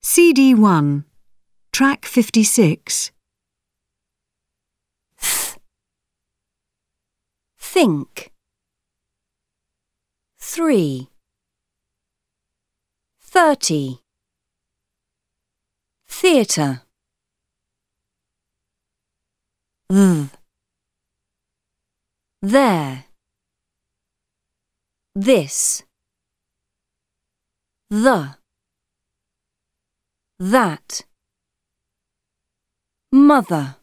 CD1, Track 56. Think. 3. 30. Theatre. There. This. The. That. Mother.